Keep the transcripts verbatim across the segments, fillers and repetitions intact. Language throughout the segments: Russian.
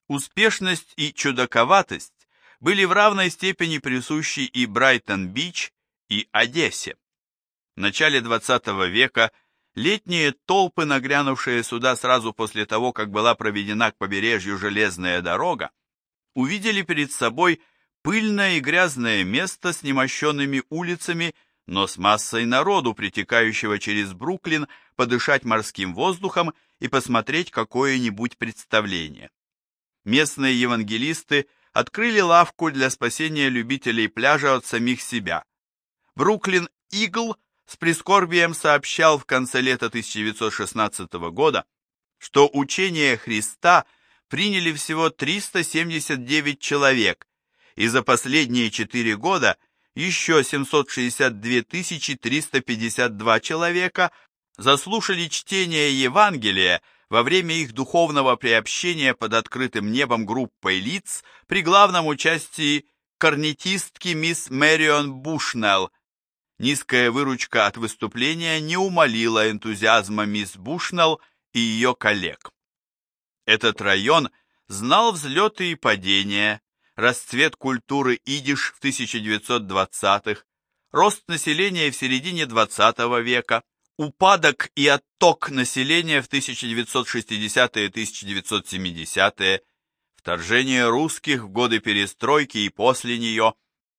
Успешность и чудаковатость были в равной степени присущи и Брайтон-Бич, и Одессе. В начале двадцатого века летние толпы, нагрянувшие сюда сразу после того, как была проведена к побережью железная дорога, увидели перед собой пыльное и грязное место с немощенными улицами, но с массой народу, притекающего через Бруклин, подышать морским воздухом и посмотреть какое-нибудь представление. Местные евангелисты открыли лавку для спасения любителей пляжа от самих себя. Бруклин Игл с прискорбием сообщал в конце лета тысяча девятьсот шестнадцатого года, что учение Христа приняли всего триста семьдесят девять человек, и за последние четыре года еще семьсот шестьдесят две тысячи триста пятьдесят два человека заслушали чтение Евангелия во время их духовного приобщения под открытым небом группой лиц при главном участии корнетистки мисс Мэрион Бушнелл. Низкая выручка от выступления не умалила энтузиазма мисс Бушнелл и ее коллег. Этот район знал взлеты и падения, расцвет культуры идиш в тысяча девятьсот двадцатых, рост населения в середине двадцатого века, упадок и отток населения в тысяча девятьсот шестидесятые - тысяча девятьсот семидесятые, вторжение русских в годы перестройки и после нее.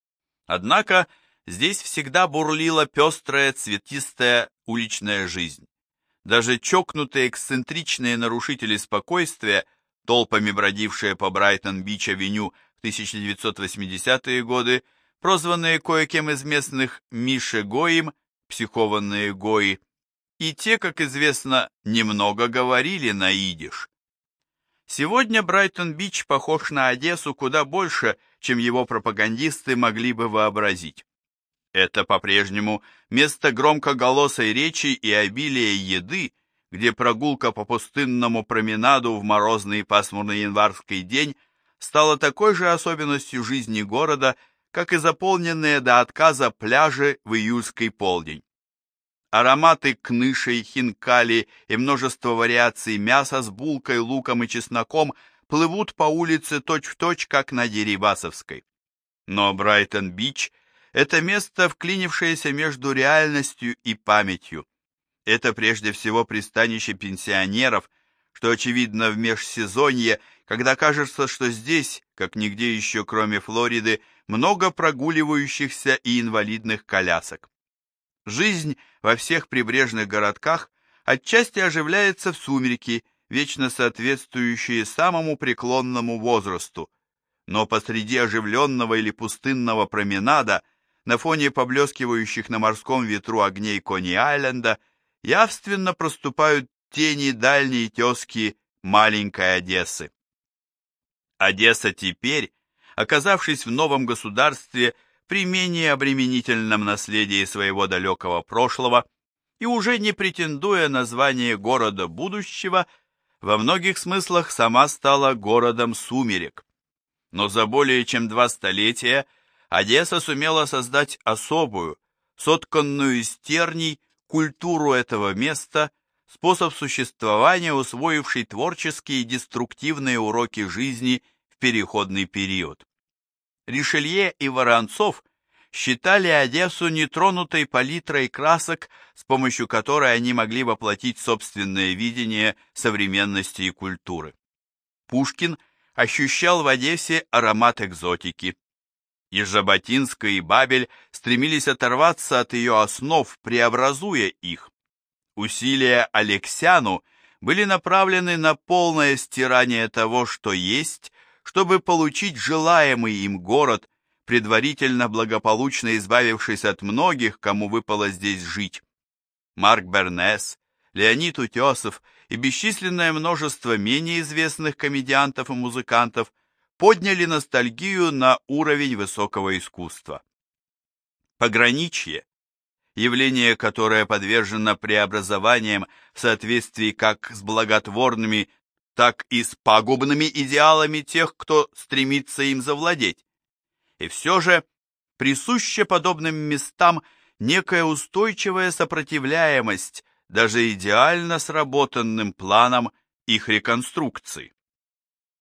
Однако здесь всегда бурлила пестрая, цветистая уличная жизнь. Даже чокнутые эксцентричные нарушители спокойствия, толпами бродившие по Брайтон-Бич-авеню в тысяча девятьсот восьмидесятые годы, прозванные кое-кем из местных Мишегоим, психованные гои, и те, как известно, немного говорили на идиш. Сегодня Брайтон-Бич похож на Одессу куда больше, чем его пропагандисты могли бы вообразить. Это по-прежнему место громкоголосой речи и обилия еды, где прогулка по пустынному променаду в морозный пасмурный январский день стала такой же особенностью жизни города, как и заполненные до отказа пляжи в июльский полдень. Ароматы кнышей, хинкали и множество вариаций мяса с булкой, луком и чесноком плывут по улице точь-в-точь, как на Дерибасовской. Но Брайтон-Бич – это место, вклинившееся между реальностью и памятью. Это прежде всего пристанище пенсионеров, что очевидно в межсезонье, когда кажется, что здесь, как нигде еще кроме Флориды, много прогуливающихся и инвалидных колясок. Жизнь во всех прибрежных городках отчасти оживляется в сумерки, вечно соответствующие самому преклонному возрасту, но посреди оживленного или пустынного променада, на фоне поблескивающих на морском ветру огней Кони-Айленда, явственно проступают тени дальней тезки маленькой Одессы. Одесса теперь, оказавшись в новом государстве, при менее обременительном наследии своего далекого прошлого и уже не претендуя на звание города будущего, во многих смыслах сама стала городом сумерек. Но за более чем два столетия Одесса сумела создать особую, сотканную из терний, культуру этого места, способ существования, усвоивший творческие и деструктивные уроки жизни в переходный период. Ришелье и Воронцов считали Одессу нетронутой палитрой красок, с помощью которой они могли воплотить собственное видение современности и культуры. Пушкин ощущал в Одессе аромат экзотики. И Жаботинская и Бабель стремились оторваться от ее основ, преобразуя их. Усилия Алексяну были направлены на полное стирание того, что есть, чтобы получить желаемый им город, предварительно благополучно избавившись от многих, кому выпало здесь жить. Марк Бернес, Леонид Утесов и бесчисленное множество менее известных комедиантов и музыкантов подняли ностальгию на уровень высокого искусства. Пограничье, явление, которое подвержено преобразованиям в соответствии как с благотворными, так и с пагубными идеалами тех, кто стремится им завладеть. И все же присуща подобным местам некая устойчивая сопротивляемость даже идеально сработанным планам их реконструкции.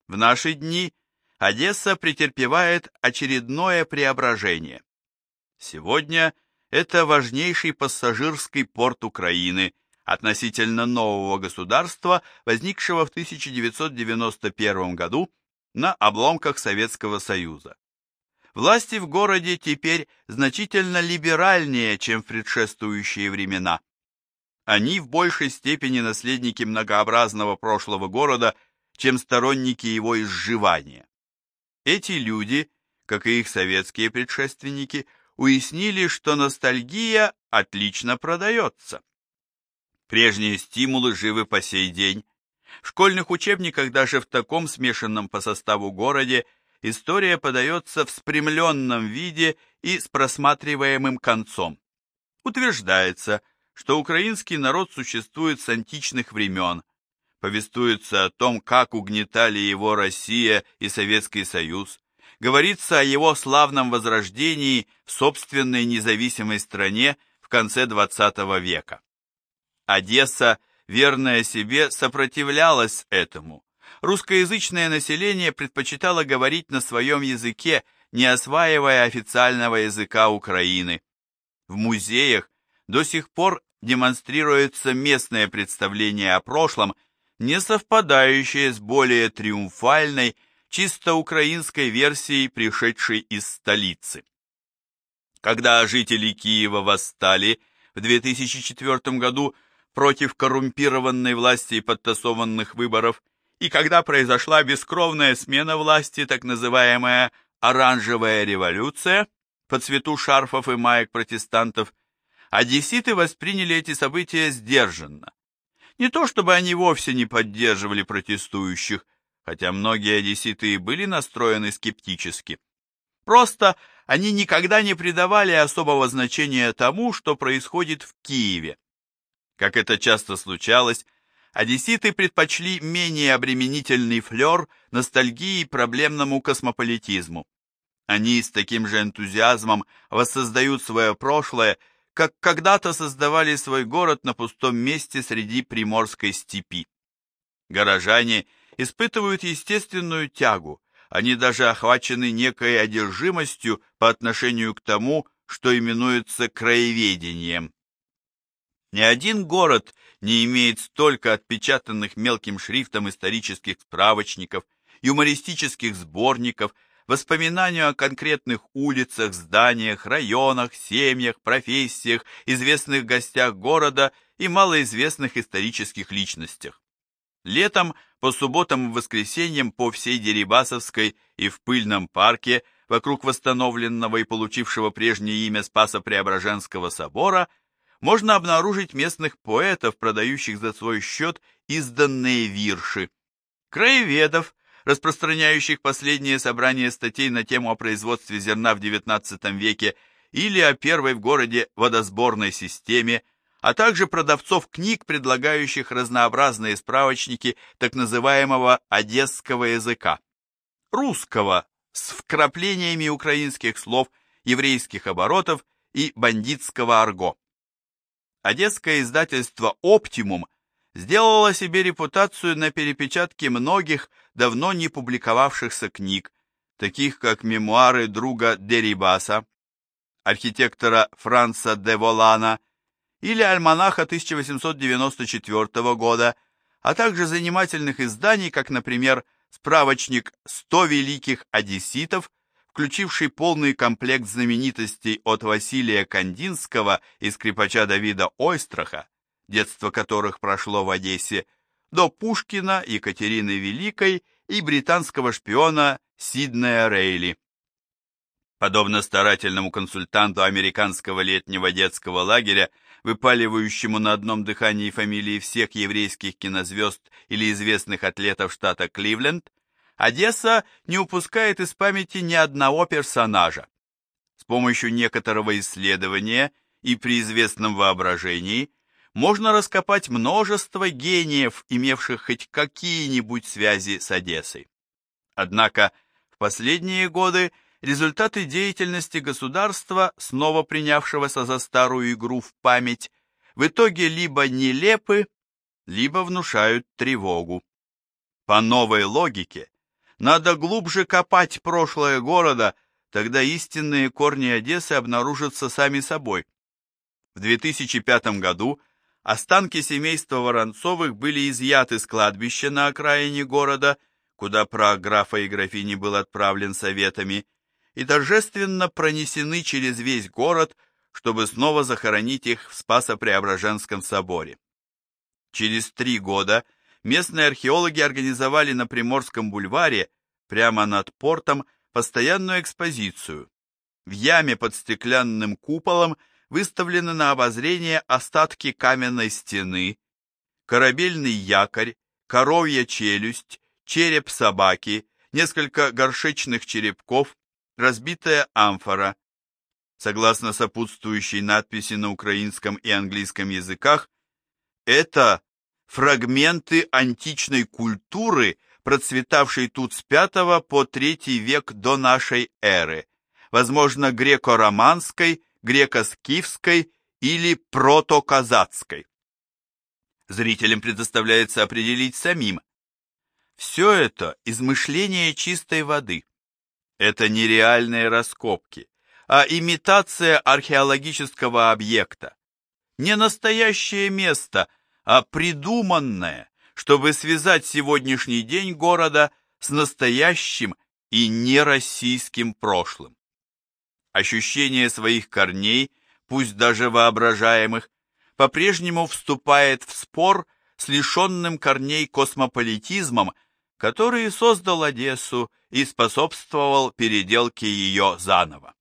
В наши дни Одесса претерпевает очередное преображение. Сегодня это важнейший пассажирский порт Украины, относительно нового государства, возникшего в тысяча девятьсот девяносто первом году на обломках Советского Союза. Власти в городе теперь значительно либеральнее, чем в предшествующие времена. Они в большей степени наследники многообразного прошлого города, чем сторонники его изживания. Эти люди, как и их советские предшественники, уяснили, что ностальгия отлично продается. Прежние стимулы живы по сей день. В школьных учебниках даже в таком смешанном по составу городе история подается в спрямленном виде и с просматриваемым концом. Утверждается, что украинский народ существует с античных времен. Повествуется о том, как угнетали его Россия и Советский Союз. Говорится о его славном возрождении в собственной независимой стране в конце двадцатого века. Одесса, верная себе, сопротивлялась этому. Русскоязычное население предпочитало говорить на своем языке, не осваивая официального языка Украины. В музеях до сих пор демонстрируется местное представление о прошлом, не совпадающее с более триумфальной, чисто украинской версией, пришедшей из столицы. Когда жители Киева восстали в две тысячи четвёртом году против коррумпированной власти и подтасованных выборов, и когда произошла бескровная смена власти, так называемая «оранжевая революция», по цвету шарфов и маек протестантов, одесситы восприняли эти события сдержанно. Не то чтобы они вовсе не поддерживали протестующих, хотя многие одесситы и были настроены скептически. Просто они никогда не придавали особого значения тому, что происходит в Киеве. Как это часто случалось, одесситы предпочли менее обременительный флер ностальгии проблемному космополитизму. Они с таким же энтузиазмом воссоздают свое прошлое, как когда-то создавали свой город на пустом месте среди приморской степи. Горожане испытывают естественную тягу, они даже охвачены некой одержимостью по отношению к тому, что именуется краеведением. Ни один город не имеет столько отпечатанных мелким шрифтом исторических справочников, юмористических сборников, воспоминаний о конкретных улицах, зданиях, районах, семьях, профессиях, известных гостях города и малоизвестных исторических личностях. Летом, по субботам и воскресеньям по всей Дерибасовской и в Пыльном парке, вокруг восстановленного и получившего прежнее имя Спасо-Преображенского собора, можно обнаружить местных поэтов, продающих за свой счет изданные вирши, краеведов, распространяющих последние собрания статей на тему о производстве зерна в девятнадцатом веке или о первой в городе водосборной системе, а также продавцов книг, предлагающих разнообразные справочники так называемого одесского языка, русского с вкраплениями украинских слов, еврейских оборотов и бандитского арго. Одесское издательство «Оптимум» сделало себе репутацию на перепечатке многих давно не публиковавшихся книг, таких как мемуары друга Дерибаса, архитектора Франца де Волана или альманаха тысяча восемьсот девяносто четвёртого года, а также занимательных изданий, как, например, справочник «сто великих одесситов», включивший полный комплект знаменитостей от Василия Кандинского и скрипача Давида Ойстраха, детство которых прошло в Одессе, до Пушкина, Екатерины Великой и британского шпиона Сиднея Рейли. Подобно старательному консультанту американского летнего детского лагеря, выпаливающему на одном дыхании фамилии всех еврейских кинозвезд или известных атлетов штата Кливленд, Одесса не упускает из памяти ни одного персонажа. С помощью некоторого исследования и при известном воображении можно раскопать множество гениев, имевших хоть какие-нибудь связи с Одессой. Однако в последние годы результаты деятельности государства, снова принявшегося за старую игру в память, в итоге либо нелепы, либо внушают тревогу. По новой логике, Надо глубже копать прошлое города, тогда истинные корни Одессы обнаружатся сами собой. В две тысячи пятом году останки семейства Воронцовых были изъяты с кладбища на окраине города, куда прах графа и графини был отправлен советами, и торжественно пронесены через весь город, чтобы снова захоронить их в Спасо-Преображенском соборе. Через три года местные археологи организовали на Приморском бульваре, прямо над портом, постоянную экспозицию. В яме под стеклянным куполом выставлены на обозрение остатки каменной стены, корабельный якорь, коровья челюсть, череп собаки, несколько горшечных черепков, разбитая амфора. Согласно сопутствующей надписи на украинском и английском языках, это фрагменты античной культуры, процветавшей тут с пятого по третий век до нашей эры, возможно, греко-романской, греко-скифской или протоказацкой. Зрителям предоставляется определить самим. Все это измышление чистой воды. Это не реальные раскопки, а имитация археологического объекта. Не настоящее место, а придуманное, чтобы связать сегодняшний день города с настоящим и нероссийским прошлым. Ощущение своих корней, пусть даже воображаемых, по-прежнему вступает в спор с лишенным корней космополитизмом, который создал Одессу и способствовал переделке ее заново.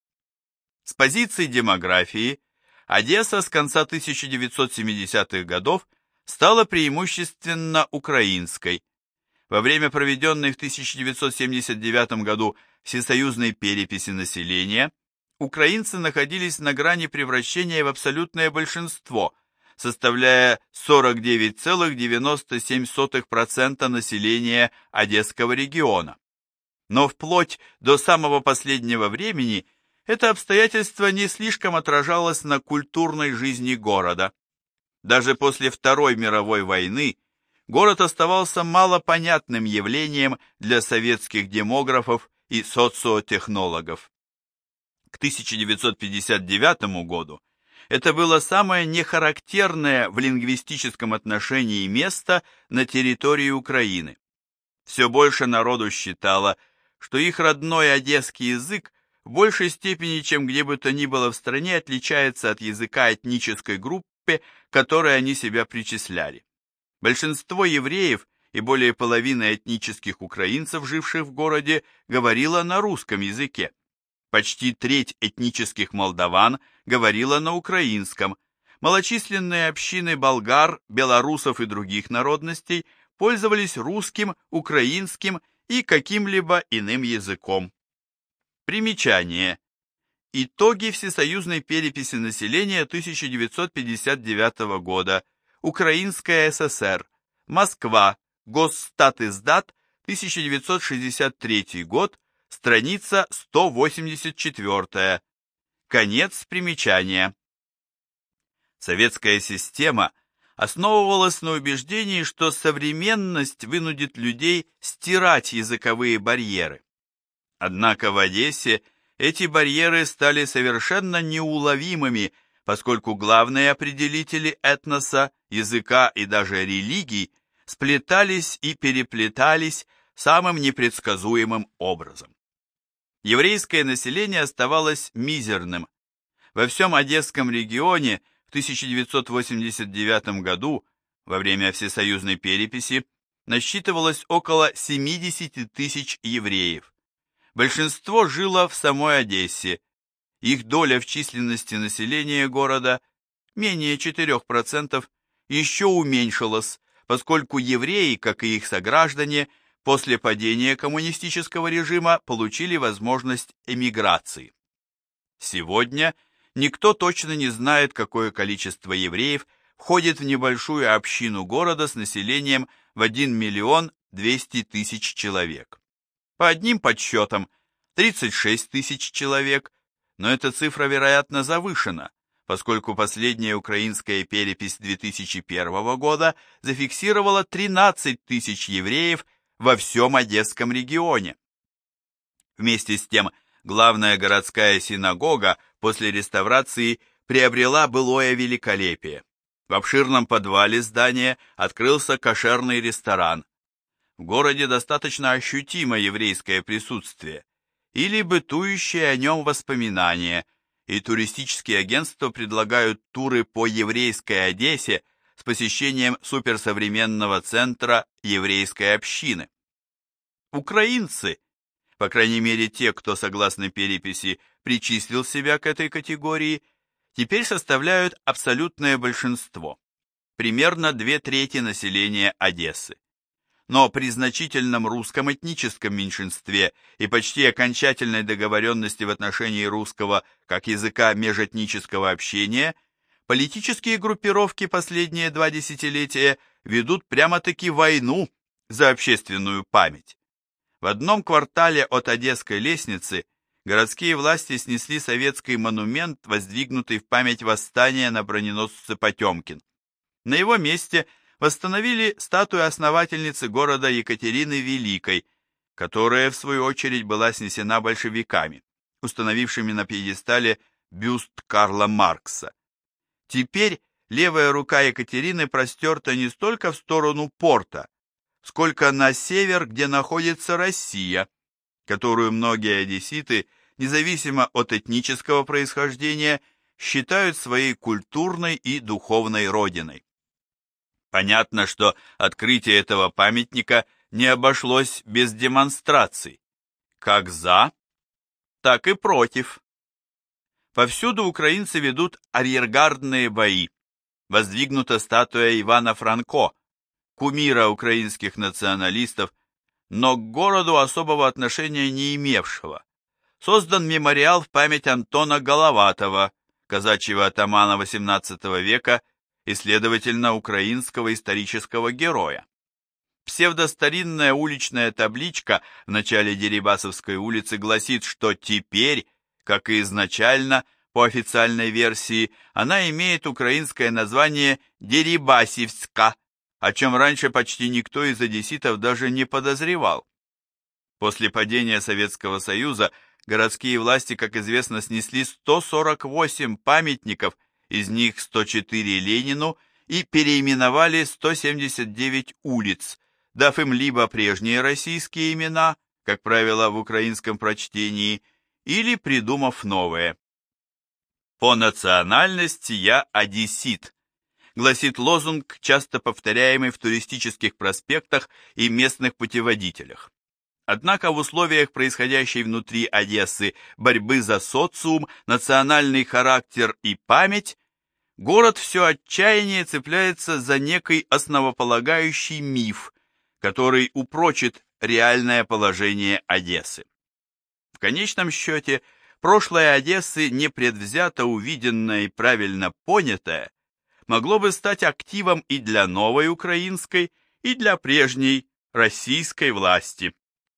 С позиции демографии Одесса с конца тысяча девятьсот семидесятых годов стала преимущественно украинской. Во время проведенной в тысяча девятьсот семьдесят девятом году всесоюзной переписи населения украинцы находились на грани превращения в абсолютное большинство, составляя сорок девять целых девяносто семь сотых процента населения Одесского региона. Но вплоть до самого последнего времени это обстоятельство не слишком отражалось на культурной жизни города. Даже после Второй мировой войны город оставался малопонятным явлением для советских демографов и социотехнологов. К тысяча девятьсот пятьдесят девятому году это было самое нехарактерное в лингвистическом отношении место на территории Украины. Все больше народу считало, что их родной одесский язык в большей степени, чем где бы то ни было в стране, отличается от языка этнической группы, к которой они себя причисляли. Большинство евреев и более половины этнических украинцев, живших в городе, говорило на русском языке. Почти треть этнических молдаван говорила на украинском. Малочисленные общины болгар, белорусов и других народностей пользовались русским, украинским и каким-либо иным языком. Примечание. Итоги Всесоюзной переписи населения тысяча девятьсот пятьдесят девятого года. Украинская ССР. Москва. Госстатиздат. тысяча девятьсот шестьдесят третий год. Страница сто восемьдесят четыре. Конец примечания. Советская система основывалась на убеждении, что современность вынудит людей стирать языковые барьеры. Однако в Одессе эти барьеры стали совершенно неуловимыми, поскольку главные определители этноса, языка и даже религий сплетались и переплетались самым непредсказуемым образом. Еврейское население оставалось мизерным. Во всем Одесском регионе в тысяча девятьсот восемьдесят девятом году, во время всесоюзной переписи, насчитывалось около семьдесят тысяч евреев. Большинство жило в самой Одессе. Их доля в численности населения города, менее четырёх процентов, еще уменьшилась, поскольку евреи, как и их сограждане, после падения коммунистического режима получили возможность эмиграции. Сегодня никто точно не знает, какое количество евреев входит в небольшую общину города с населением в один миллион двести тысяч человек. По одним подсчетам тридцать шесть тысяч человек, но эта цифра, вероятно, завышена, поскольку последняя украинская перепись две тысячи первого года зафиксировала тринадцать тысяч евреев во всем Одесском регионе. Вместе с тем, главная городская синагога после реставрации приобрела былое великолепие. В обширном подвале здания открылся кошерный ресторан. В городе достаточно ощутимо еврейское присутствие или бытующие о нем воспоминания, и туристические агентства предлагают туры по еврейской Одессе с посещением суперсовременного центра еврейской общины. Украинцы, по крайней мере те, кто, согласно переписи, причислил себя к этой категории, теперь составляют абсолютное большинство, примерно две трети населения Одессы. Но при значительном русском этническом меньшинстве и почти окончательной договоренности в отношении русского как языка межэтнического общения, политические группировки последние два десятилетия ведут прямо-таки войну за общественную память. В одном квартале от Одесской лестницы городские власти снесли советский монумент, воздвигнутый в память восстания на броненосце Потемкин. На его месте восстановили статую основательницы города Екатерины Великой, которая, в свою очередь, была снесена большевиками, установившими на пьедестале бюст Карла Маркса. Теперь левая рука Екатерины простерта не столько в сторону порта, сколько на север, где находится Россия, которую многие одесситы, независимо от этнического происхождения, считают своей культурной и духовной родиной. Понятно, что открытие этого памятника не обошлось без демонстраций, как за, так и против. Повсюду украинцы ведут арьергардные бои. Воздвигнута статуя Ивана Франко, кумира украинских националистов, но к городу особого отношения не имевшего. Создан мемориал в память Антона Головатого, казачьего атамана восемнадцатого века и, следовательно, украинского исторического героя. Псевдостаринная уличная табличка в начале Дерибасовской улицы гласит, что теперь, как и изначально, по официальной версии, она имеет украинское название Дерибасівська, о чем раньше почти никто из одесситов даже не подозревал. После падения Советского Союза городские власти, как известно, снесли сто сорок восемь памятников, из них сто четыре Ленину, и переименовали сто семьдесят девять улиц, дав им либо прежние российские имена, как правило, в украинском прочтении, или придумав новые. «По национальности я одессит», гласит лозунг, часто повторяемый в туристических проспектах и местных путеводителях. Однако в условиях происходящей внутри Одессы борьбы за социум, национальный характер и память, город все отчаяннее цепляется за некий основополагающий миф, который упрочит реальное положение Одессы. В конечном счете, прошлое Одессы, непредвзято увиденное и правильно понятое, могло бы стать активом и для новой украинской, и для прежней российской власти.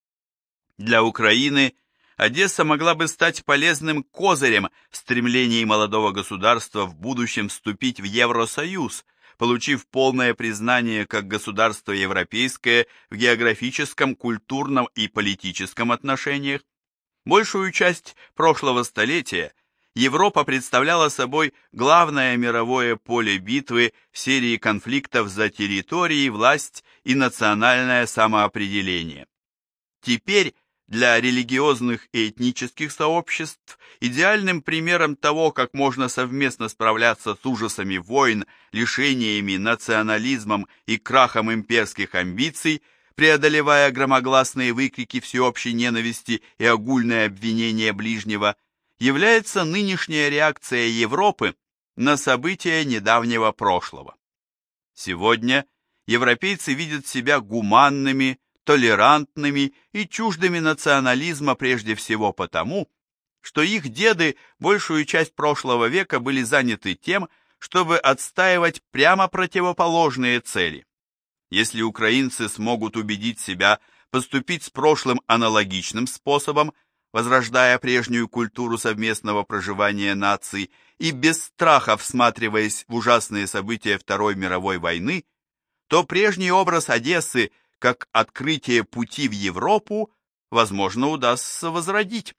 Для Украины Одесса могла бы стать полезным козырем в стремлении молодого государства в будущем вступить в Евросоюз, получив полное признание как государство европейское в географическом, культурном и политическом отношениях. Большую часть прошлого столетия Европа представляла собой главное мировое поле битвы в серии конфликтов за территории, власть и национальное самоопределение. Теперь для религиозных и этнических сообществ идеальным примером того, как можно совместно справляться с ужасами войн, лишениями, национализмом и крахом имперских амбиций, преодолевая громогласные выкрики всеобщей ненависти и огульное обвинение ближнего, является нынешняя реакция Европы на события недавнего прошлого. Сегодня европейцы видят себя гуманными, толерантными и чуждыми национализма прежде всего потому, что их деды большую часть прошлого века были заняты тем, чтобы отстаивать прямо противоположные цели. Если украинцы смогут убедить себя поступить с прошлым аналогичным способом, возрождая прежнюю культуру совместного проживания наций и без страха всматриваясь в ужасные события Второй мировой войны, то прежний образ Одессы как открытие пути в Европу, возможно, удастся возродить.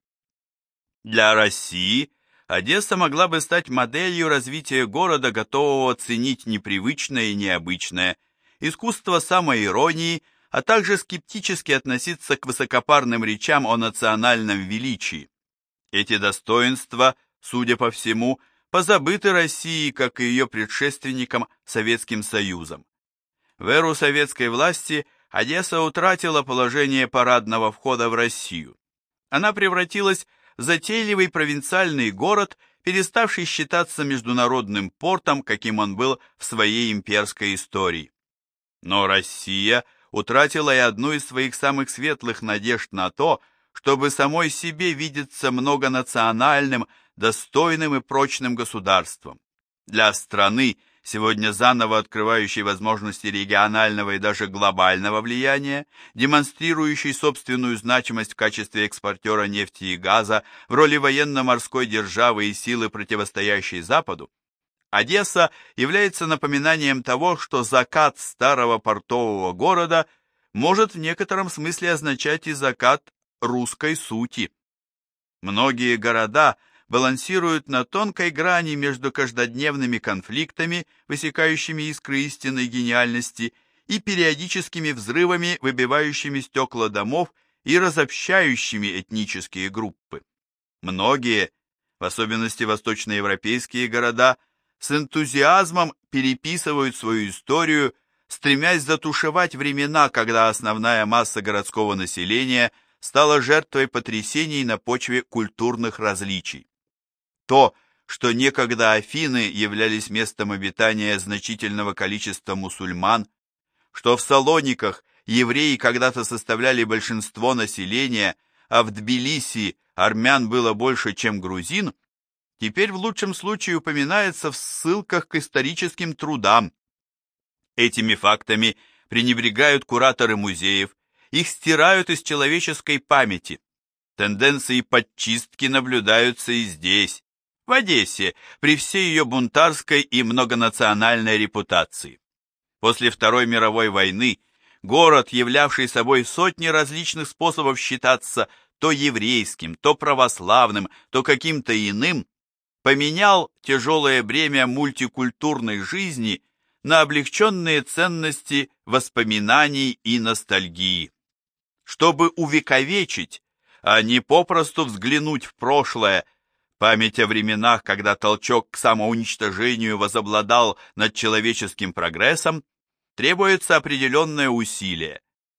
Для России Одесса могла бы стать моделью развития города, готового ценить непривычное и необычное, искусство самоиронии, а также скептически относиться к высокопарным речам о национальном величии. Эти достоинства, судя по всему, позабыты Россией, как и ее предшественникам Советским Союзом. В эру советской власти Одесса утратила положение парадного входа в Россию. Она превратилась в затейливый провинциальный город, переставший считаться международным портом, каким он был в своей имперской истории. Но Россия утратила и одну из своих самых светлых надежд на то, чтобы самой себе видеться многонациональным, достойным и прочным государством. Для страны, сегодня заново открывающей возможности регионального и даже глобального влияния, демонстрирующей собственную значимость в качестве экспортера нефти и газа, в роли военно-морской державы и силы, противостоящей Западу, Одесса является напоминанием того, что закат старого портового города может в некотором смысле означать и закат русской сути. Многие города балансируют на тонкой грани между каждодневными конфликтами, высекающими искры истинной гениальности, и периодическими взрывами, выбивающими стекла домов и разобщающими этнические группы. Многие, в особенности восточноевропейские города, с энтузиазмом переписывают свою историю, стремясь затушевать времена, когда основная масса городского населения стала жертвой потрясений на почве культурных различий. То, что некогда Афины являлись местом обитания значительного количества мусульман, что в Салониках евреи когда-то составляли большинство населения, а в Тбилиси армян было больше, чем грузин, теперь в лучшем случае упоминается в ссылках к историческим трудам. Этими фактами пренебрегают кураторы музеев, их стирают из человеческой памяти. Тенденции подчистки наблюдаются и здесь, в Одессе, при всей ее бунтарской и многонациональной репутации. После Второй мировой войны город, являвший собой сотни различных способов считаться то еврейским, то православным, то каким-то иным, поменял тяжелое бремя мультикультурной жизни на облегченные ценности воспоминаний и ностальгии. Чтобы увековечить, а не попросту взглянуть в прошлое, память о временах, когда толчок к самоуничтожению возобладал над человеческим прогрессом, требуется определенное усилие.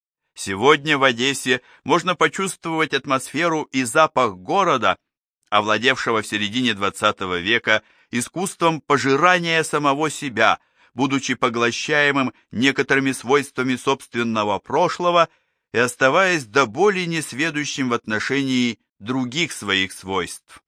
Сегодня в Одессе можно почувствовать атмосферу и запах города, овладевшего в середине двадцатого века искусством пожирания самого себя, будучи поглощаемым некоторыми свойствами собственного прошлого и оставаясь до боли несведущим в отношении других своих свойств.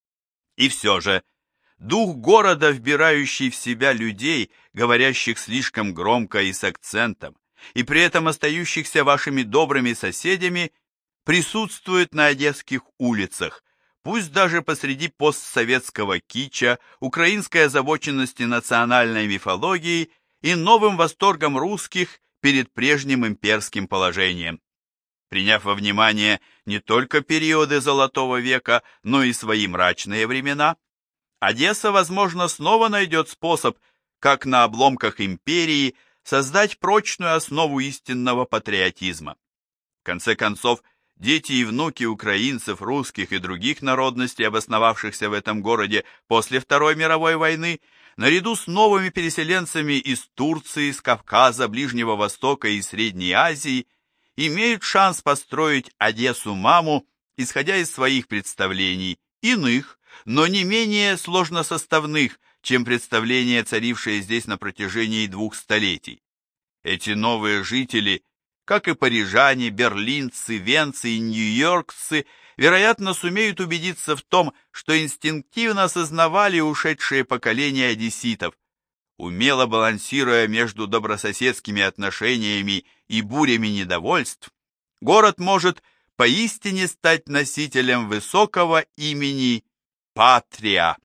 И все же, дух города, вбирающий в себя людей, говорящих слишком громко и с акцентом, и при этом остающихся вашими добрыми соседями, присутствует на одесских улицах, пусть даже посреди постсоветского кича, украинской озабоченности национальной мифологией и новым восторгом русских перед прежним имперским положением. Приняв во внимание не только периоды Золотого века, но и свои мрачные времена, Одесса, возможно, снова найдет способ, как на обломках империи, создать прочную основу истинного патриотизма. В конце концов, дети и внуки украинцев, русских и других народностей, обосновавшихся в этом городе после Второй мировой войны, наряду с новыми переселенцами из Турции, с Кавказа, Ближнего Востока и Средней Азии, имеют шанс построить Одессу-маму, исходя из своих представлений, иных, но не менее сложносоставных, чем представления, царившие здесь на протяжении двух столетий. Эти новые жители, как и парижане, берлинцы, венцы и нью-йоркцы, вероятно, сумеют убедиться в том, что инстинктивно осознавали ушедшие поколения одесситов. Умело балансируя между добрососедскими отношениями и бурями недовольств, город может поистине стать носителем высокого имени Патрия.